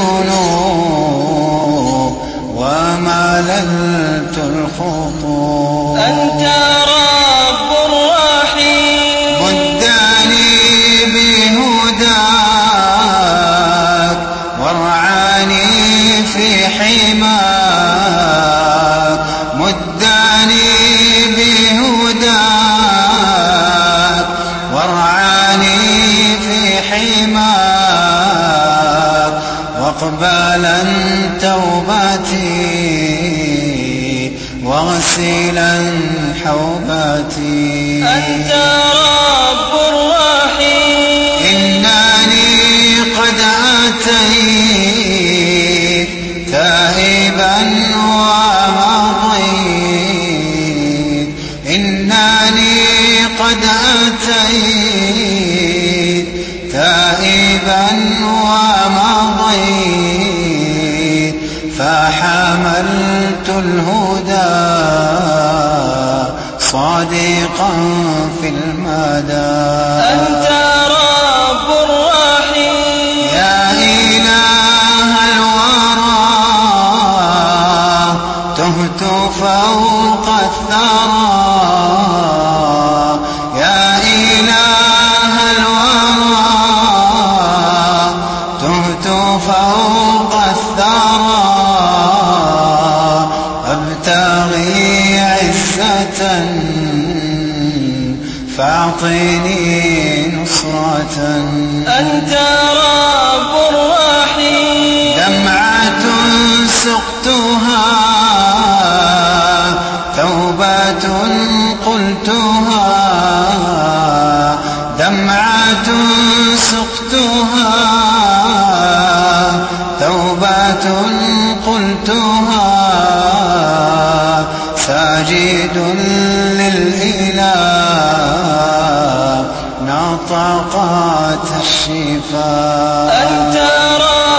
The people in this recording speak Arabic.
الذنوب ومللت الخطوب. أنت رب رحيم مدني بهداك وارعاني في حماك. مدني بهداك وارعاني في حماك. واقبلا توبتي واغسلا حوبتي. أنت رب رحيم إنني قد أتيت تائبا ومضيت. إنني قد أتيت تائبا ومضيت. فحملت الهدى صادقا في المدى. أنت رب رحيم يا إله الورى تهت فوق الثرى. يا إله الورى تهت فوق الثرى. أبتغي عزة فاعطني نصرة. أنت رب رحيم دمعة سقتها توبة قلتها. دمعة سقتها توبة قلتها. ساجد للإله نطقت الشفاء. أنت رب